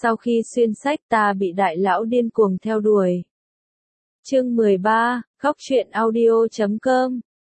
Sau khi xuyên sách ta bị đại lão điên cuồng theo đuổi. Chương 13, Góc truyện audio.com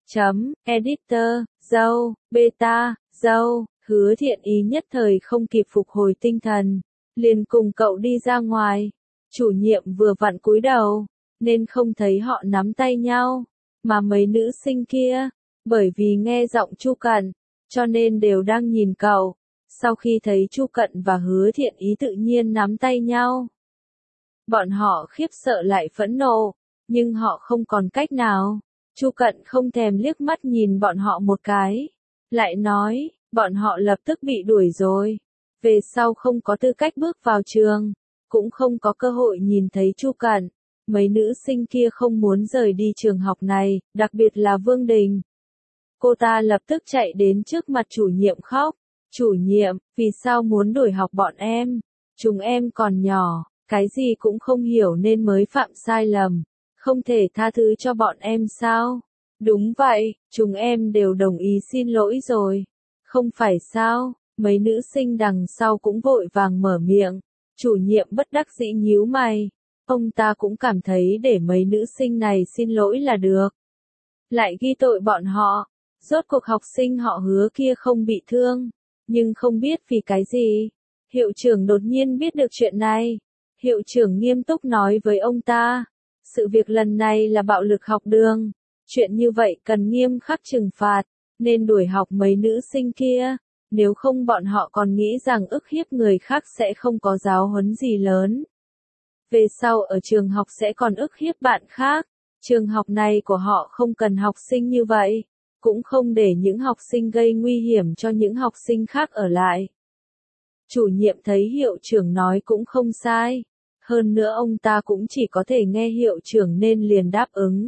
Editor, dâu, beta, dâu, Hứa Thiện Ý nhất thời không kịp phục hồi tinh thần, liền cùng cậu đi ra ngoài. Chủ nhiệm vừa vặn cúi đầu, nên không thấy họ nắm tay nhau, mà mấy nữ sinh kia, bởi vì nghe giọng Chu Cận, cho nên đều đang nhìn cậu. Sau khi thấy Chu Cận và Hứa Thiện Ý tự nhiên nắm tay nhau, bọn họ khiếp sợ lại phẫn nộ, nhưng họ không còn cách nào. Chu Cận không thèm liếc mắt nhìn bọn họ một cái, lại nói, bọn họ lập tức bị đuổi rồi, về sau không có tư cách bước vào trường, cũng không có cơ hội nhìn thấy Chu Cận. Mấy nữ sinh kia không muốn rời đi trường học này, đặc biệt là Vương Đình. Cô ta lập tức chạy đến trước mặt chủ nhiệm khóc. Chủ nhiệm, vì sao muốn đuổi học bọn em? Chúng em còn nhỏ, cái gì cũng không hiểu nên mới phạm sai lầm. Không thể tha thứ cho bọn em sao? Đúng vậy, chúng em đều đồng ý xin lỗi rồi. Không phải sao? Mấy nữ sinh đằng sau cũng vội vàng mở miệng. Chủ nhiệm bất đắc dĩ nhíu mày. Ông ta cũng cảm thấy để mấy nữ sinh này xin lỗi là được. Lại ghi tội bọn họ. Rốt cuộc học sinh họ Hứa kia không bị thương. Nhưng không biết vì cái gì. Hiệu trưởng đột nhiên biết được chuyện này. Hiệu trưởng nghiêm túc nói với ông ta. Sự việc lần này là bạo lực học đường. Chuyện như vậy cần nghiêm khắc trừng phạt. Nên đuổi học mấy nữ sinh kia. Nếu không bọn họ còn nghĩ rằng ức hiếp người khác sẽ không có giáo huấn gì lớn. Về sau ở trường học sẽ còn ức hiếp bạn khác. Trường học này của họ không cần học sinh như vậy. Cũng không để những học sinh gây nguy hiểm cho những học sinh khác ở lại. Chủ nhiệm thấy hiệu trưởng nói cũng không sai. Hơn nữa ông ta cũng chỉ có thể nghe hiệu trưởng nên liền đáp ứng.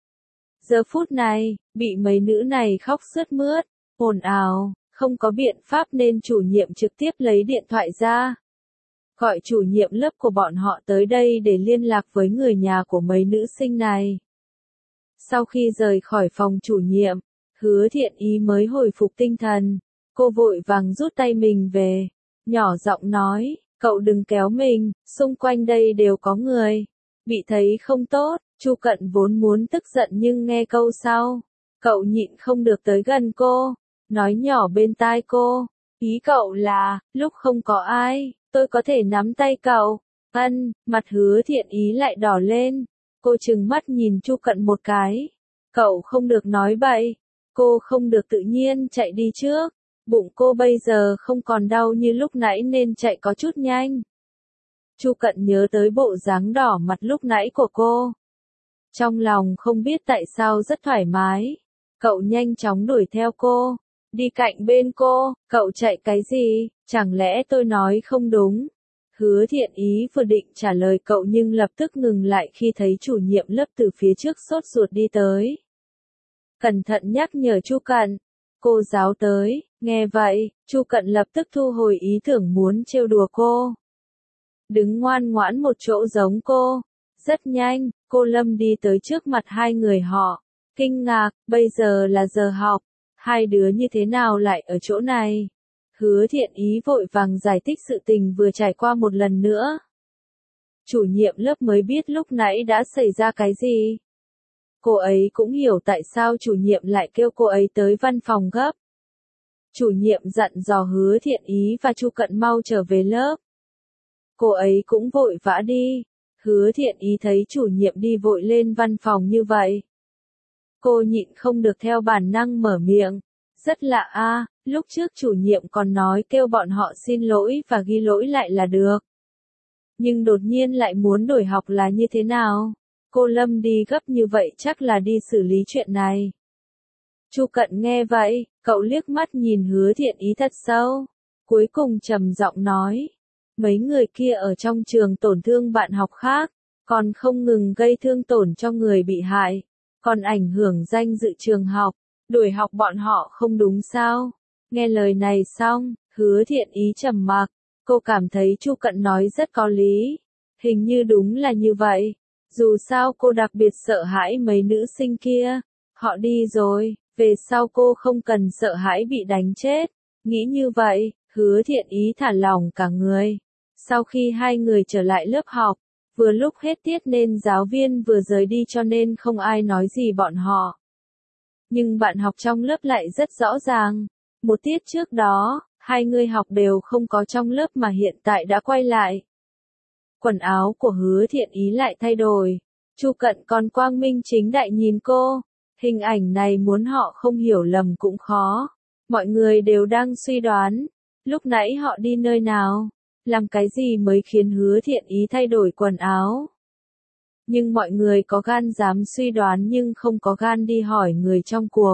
Giờ phút này, bị mấy nữ này khóc sướt mướt, ồn ào, không có biện pháp nên chủ nhiệm trực tiếp lấy điện thoại ra. Gọi chủ nhiệm lớp của bọn họ tới đây để liên lạc với người nhà của mấy nữ sinh này. Sau khi rời khỏi phòng chủ nhiệm, Hứa Thiện Ý mới hồi phục tinh thần. Cô vội vàng rút tay mình về, nhỏ giọng nói, cậu đừng kéo mình, xung quanh đây đều có người. Bị thấy không tốt, Chu Cận vốn muốn tức giận nhưng nghe câu sau. Cậu nhịn không được tới gần cô, nói nhỏ bên tai cô. Ý cậu là, lúc không có ai, tôi có thể nắm tay cậu. Mặt Hứa Thiện Ý lại đỏ lên. Cô trừng mắt nhìn Chu Cận một cái. Cậu không được nói bậy. Cô không được tự nhiên chạy đi trước. Bụng cô bây giờ không còn đau như lúc nãy nên chạy có chút nhanh. Chu Cận nhớ tới bộ dáng đỏ mặt lúc nãy của cô. Trong lòng không biết tại sao rất thoải mái. Cậu nhanh chóng đuổi theo cô. Đi cạnh bên cô, cậu chạy cái gì, chẳng lẽ tôi nói không đúng? Hứa Thiện Ý vừa định trả lời cậu nhưng lập tức ngừng lại khi thấy chủ nhiệm lớp từ phía trước sốt ruột đi tới. Cẩn thận nhắc nhở Chu Cận. Cô giáo tới, nghe vậy, Chu Cận lập tức thu hồi ý tưởng muốn trêu đùa cô. Đứng ngoan ngoãn một chỗ giống cô. Rất nhanh, cô Lâm đi tới trước mặt hai người họ. Kinh ngạc, bây giờ là giờ học. Hai đứa như thế nào lại ở chỗ này? Hứa Thiện Ý vội vàng giải thích sự tình vừa trải qua một lần nữa. Chủ nhiệm lớp mới biết lúc nãy đã xảy ra cái gì. Cô ấy cũng hiểu tại sao chủ nhiệm lại kêu cô ấy tới văn phòng gấp. Chủ nhiệm dặn dò Hứa Thiện Ý và Chu Cận mau trở về lớp. Cô ấy cũng vội vã đi. Hứa Thiện Ý thấy chủ nhiệm đi vội lên văn phòng như vậy. Cô nhịn không được theo bản năng mở miệng. Rất lạ a, lúc trước chủ nhiệm còn nói kêu bọn họ xin lỗi và ghi lỗi lại là được. Nhưng đột nhiên lại muốn đổi học là như thế nào? Cô Lâm đi gấp như vậy chắc là đi xử lý chuyện này. Chu Cận nghe vậy, cậu liếc mắt nhìn Hứa Thiện Ý thật sâu. Cuối cùng trầm giọng nói. Mấy người kia ở trong trường tổn thương bạn học khác, còn không ngừng gây thương tổn cho người bị hại, còn ảnh hưởng danh dự trường học. Đuổi học bọn họ không đúng sao? Nghe lời này xong, Hứa Thiện Ý trầm mặc. Cô cảm thấy Chu Cận nói rất có lý. Hình như đúng là như vậy. Dù sao cô đặc biệt sợ hãi mấy nữ sinh kia. Họ đi rồi, về sau cô không cần sợ hãi bị đánh chết. Nghĩ như vậy, Hứa Thiện Ý thả lỏng cả người. Sau khi hai người trở lại lớp học, vừa lúc hết tiết nên giáo viên vừa rời đi cho nên không ai nói gì bọn họ. Nhưng bạn học trong lớp lại rất rõ ràng. Một tiết trước đó, hai người học đều không có trong lớp mà hiện tại đã quay lại. Quần áo của Hứa Thiện Ý lại thay đổi. Chu Cận còn quang minh chính đại nhìn cô. Hình ảnh này muốn họ không hiểu lầm cũng khó. Mọi người đều đang suy đoán. Lúc nãy họ đi nơi nào? Làm cái gì mới khiến Hứa Thiện Ý thay đổi quần áo? Nhưng mọi người có gan dám suy đoán nhưng không có gan đi hỏi người trong cuộc.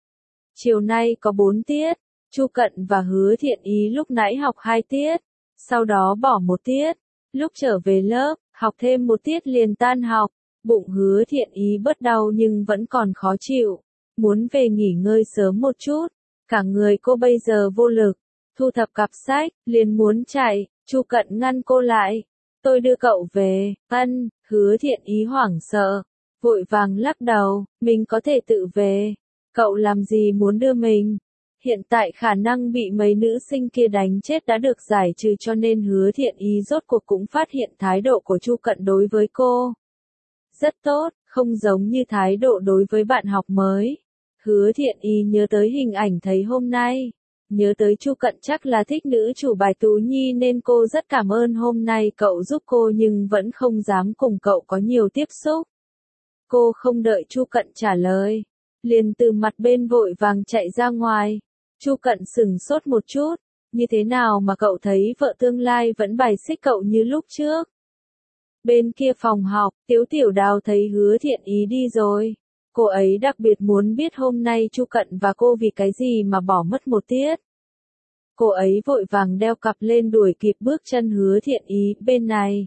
Chiều nay có 4 tiết. Chu Cận và Hứa Thiện Ý lúc nãy học 2 tiết. Sau đó bỏ 1 tiết. Lúc trở về lớp, học thêm 1 tiết liền tan học. Bụng Hứa Thiện Ý bớt đau nhưng vẫn còn khó chịu. Muốn về nghỉ ngơi sớm một chút. Cả người cô bây giờ vô lực. Thu thập cặp sách, liền muốn chạy. Chu Cận ngăn cô lại. Tôi đưa cậu về. Ân, Hứa Thiện Ý hoảng sợ. Vội vàng lắc đầu, mình có thể tự về. Cậu làm gì muốn đưa mình? Hiện tại khả năng bị mấy nữ sinh kia đánh chết đã được giải trừ cho nên Hứa Thiện Ý rốt cuộc cũng phát hiện thái độ của Chu Cận đối với cô. Rất tốt, không giống như thái độ đối với bạn học mới. Hứa Thiện Ý nhớ tới hình ảnh thấy hôm nay. Nhớ tới Chu Cận chắc là thích nữ chủ bài Tú Nhi nên cô rất cảm ơn hôm nay cậu giúp cô nhưng vẫn không dám cùng cậu có nhiều tiếp xúc. Cô không đợi Chu Cận trả lời. Liền từ mặt bên vội vàng chạy ra ngoài. Chu Cận sửng sốt một chút. Như thế nào mà cậu thấy vợ tương lai vẫn bài xích cậu như lúc trước? Bên kia phòng học, Tiếu Tiểu Đào thấy Hứa Thiện Ý đi rồi. Cô ấy đặc biệt muốn biết hôm nay Chu Cận và cô vì cái gì mà bỏ mất 1 tiết. Cô ấy vội vàng đeo cặp lên đuổi kịp bước chân Hứa Thiện Ý bên này.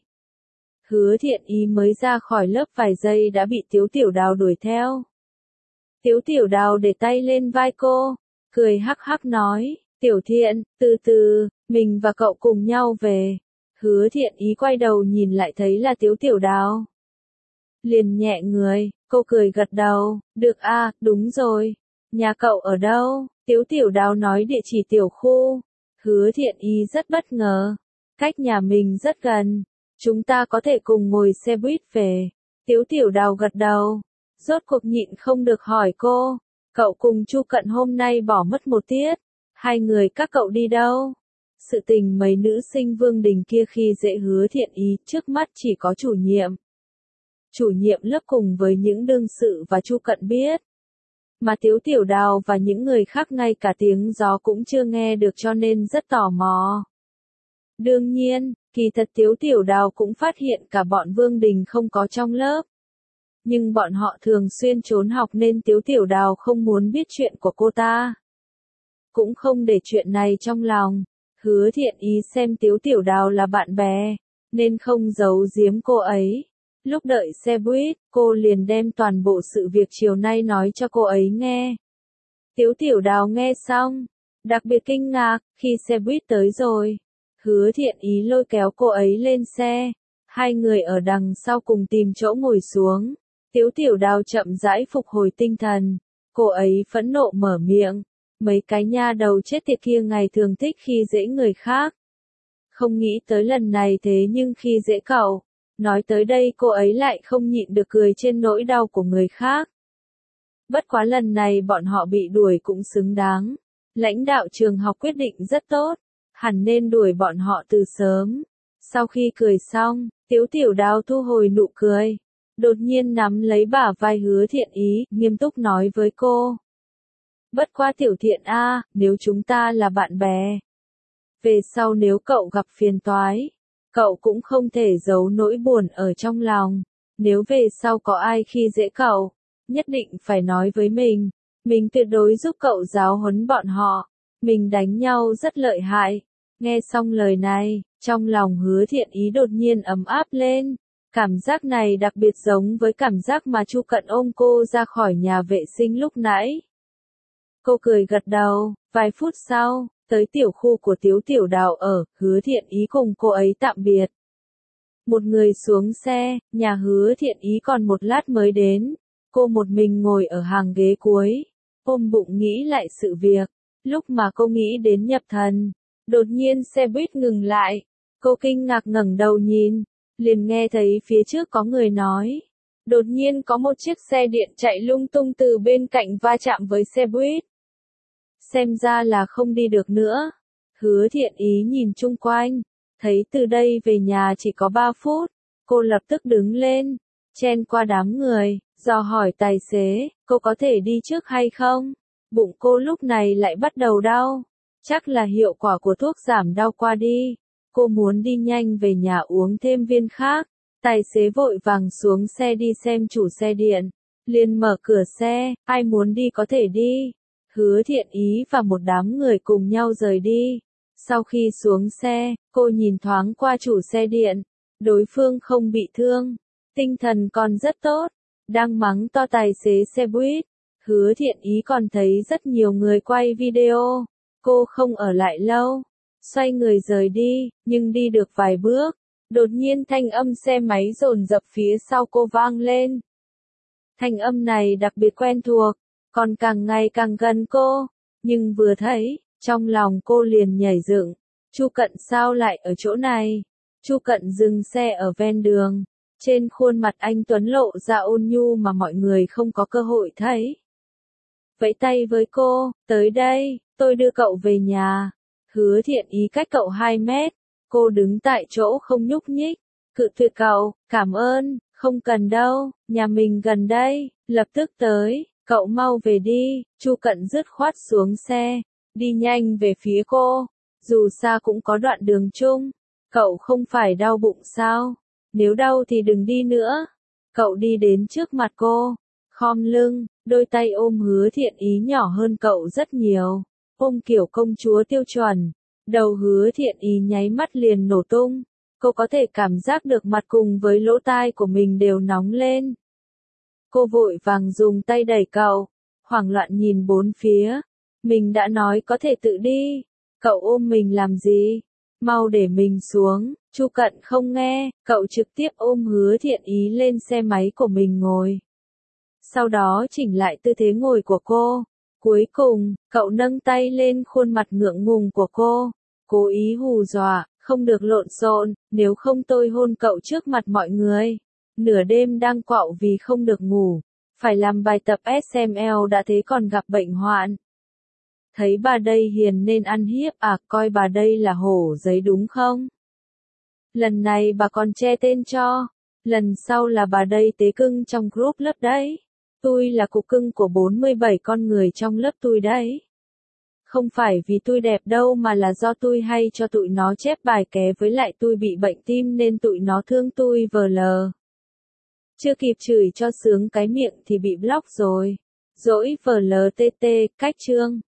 Hứa Thiện Ý mới ra khỏi lớp vài giây đã bị Tiếu Tiểu Đào đuổi theo. Tiếu Tiểu Đào để tay lên vai cô, cười hắc hắc nói, Tiểu Thiện, từ từ, mình và cậu cùng nhau về. Hứa Thiện Ý quay đầu nhìn lại thấy là Tiếu Tiểu Đào. Liền nhẹ người, cô cười gật đầu, được a, đúng rồi. Nhà cậu ở đâu? Tiếu Tiểu Đào nói địa chỉ tiểu khu. Hứa Thiện Ý rất bất ngờ. Cách nhà mình rất gần. Chúng ta có thể cùng ngồi xe buýt về. Tiếu Tiểu Đào gật đầu. Rốt cuộc nhịn không được hỏi cô. Cậu cùng Chu Cận hôm nay bỏ mất 1 tiết. Hai người các cậu đi đâu? Sự tình mấy nữ sinh Vương Đình kia khi dễ Hứa Thiện Ý trước mắt chỉ có chủ nhiệm. Chủ nhiệm lớp cùng với những đương sự và Chu Cận biết. Mà Tiếu Tiểu Đào và những người khác ngay cả tiếng gió cũng chưa nghe được cho nên rất tò mò. Đương nhiên, kỳ thật Tiếu Tiểu Đào cũng phát hiện cả bọn Vương Đình không có trong lớp. Nhưng bọn họ thường xuyên trốn học nên Tiếu Tiểu Đào không muốn biết chuyện của cô ta. Cũng không để chuyện này trong lòng. Hứa Thiện Ý xem Tiếu Tiểu Đào là bạn bè, nên không giấu giếm cô ấy. Lúc đợi xe buýt, cô liền đem toàn bộ sự việc chiều nay nói cho cô ấy nghe. Tiếu Tiểu Đào nghe xong, đặc biệt kinh ngạc, khi xe buýt tới rồi. Hứa Thiện Ý lôi kéo cô ấy lên xe. Hai người ở đằng sau cùng tìm chỗ ngồi xuống. Tiếu Tiểu Đào chậm rãi phục hồi tinh thần. Cô ấy phẫn nộ mở miệng. Mấy cái nha đầu chết tiệt kia ngày thường thích khi dễ người khác. Không nghĩ tới lần này thế nhưng khi dễ cậu. Nói tới đây cô ấy lại không nhịn được cười trên nỗi đau của người khác. Bất quá lần này bọn họ bị đuổi cũng xứng đáng. Lãnh đạo trường học quyết định rất tốt. Hẳn nên đuổi bọn họ từ sớm. Sau khi cười xong, Tiếu Tiểu Đào thu hồi nụ cười. Đột nhiên nắm lấy bả vai Hứa Thiện Ý, nghiêm túc nói với cô. Bất quá Tiểu Thiện a, nếu chúng ta là bạn bè. Về sau nếu cậu gặp phiền toái, cậu cũng không thể giấu nỗi buồn ở trong lòng. Nếu về sau có ai khi dễ cậu, nhất định phải nói với mình. Mình tuyệt đối giúp cậu giáo huấn bọn họ. Mình đánh nhau rất lợi hại. Nghe xong lời này, trong lòng Hứa Thiện Ý đột nhiên ấm áp lên. Cảm giác này đặc biệt giống với cảm giác mà Chu Cận ôm cô ra khỏi nhà vệ sinh lúc nãy. Cô cười gật đầu, vài phút sau, tới tiểu khu của Tiếu Tiểu Đào ở, Hứa Thiện Ý cùng cô ấy tạm biệt. Một người xuống xe, nhà Hứa Thiện Ý còn một lát mới đến. Cô một mình ngồi ở hàng ghế cuối, ôm bụng nghĩ lại sự việc. Lúc mà cô nghĩ đến nhập thần, đột nhiên xe buýt ngừng lại. Cô kinh ngạc ngẩng đầu nhìn, liền nghe thấy phía trước có người nói. Đột nhiên có một chiếc xe điện chạy lung tung từ bên cạnh va chạm với xe buýt. Xem ra là không đi được nữa. Hứa Thiện Ý nhìn chung quanh, thấy từ đây về nhà chỉ có 3 phút. Cô lập tức đứng lên, chen qua đám người, dò hỏi tài xế, cô có thể đi trước hay không? Bụng cô lúc này lại bắt đầu đau. Chắc là hiệu quả của thuốc giảm đau qua đi. Cô muốn đi nhanh về nhà uống thêm viên khác. Tài xế vội vàng xuống xe đi xem chủ xe điện. Liền mở cửa xe, ai muốn đi có thể đi. Hứa Thiện Ý và một đám người cùng nhau rời đi. Sau khi xuống xe, cô nhìn thoáng qua chủ xe điện. Đối phương không bị thương. Tinh thần còn rất tốt. Đang mắng to tài xế xe buýt. Hứa Thiện Ý còn thấy rất nhiều người quay video. Cô không ở lại lâu. Xoay người rời đi, nhưng đi được vài bước. Đột nhiên thanh âm xe máy dồn dập phía sau cô vang lên. Thanh âm này đặc biệt quen thuộc, còn càng ngày càng gần cô. Nhưng vừa thấy, trong lòng cô liền nhảy dựng. Chu Cận sao lại ở chỗ này? Chu Cận dừng xe ở ven đường. Trên khuôn mặt anh Tuấn lộ ra ôn nhu mà mọi người không có cơ hội thấy. Vẫy tay với cô, tới đây, tôi đưa cậu về nhà. Hứa Thiện Ý cách cậu 2 mét. Cô đứng tại chỗ không nhúc nhích. Cự tuyệt cậu, cảm ơn, không cần đâu, nhà mình gần đây, lập tức tới, cậu mau về đi. Chu Cận dứt khoát xuống xe, đi nhanh về phía cô. Dù xa cũng có đoạn đường chung. Cậu không phải đau bụng sao? Nếu đau thì đừng đi nữa. Cậu đi đến trước mặt cô, khom lưng, đôi tay ôm Hứa Thiện Ý nhỏ hơn cậu rất nhiều. Ôm kiểu công chúa tiêu chuẩn. Đầu Hứa Thiện Ý nháy mắt liền nổ tung. Cô có thể cảm giác được mặt cùng với lỗ tai của mình đều nóng lên. Cô vội vàng dùng tay đẩy cậu, hoảng loạn nhìn bốn phía. Mình đã nói có thể tự đi. Cậu ôm mình làm gì? Mau để mình xuống. Chu Cận không nghe, cậu trực tiếp ôm Hứa Thiện Ý lên xe máy của mình ngồi. Sau đó chỉnh lại tư thế ngồi của cô. Cuối cùng, cậu nâng tay lên khuôn mặt ngượng ngùng của cô. Cố ý hù dọa, không được lộn xộn, nếu không tôi hôn cậu trước mặt mọi người. Nửa đêm đang quạo vì không được ngủ. Phải làm bài tập SML đã thế còn gặp bệnh hoạn. Thấy bà đây hiền nên ăn hiếp à, coi bà đây là hổ giấy đúng không? Lần này bà còn che tên cho. Lần sau là bà đây tế cưng trong group lớp đấy. Tôi là cục cưng của 47 con người trong lớp tôi đấy. Không phải vì tôi đẹp đâu mà là do tôi hay cho tụi nó chép bài ké với lại tôi bị bệnh tim nên tụi nó thương tôi vờ lờ. Chưa kịp chửi cho sướng cái miệng thì bị block rồi. Dỗi vờ lờ TT, cách chương.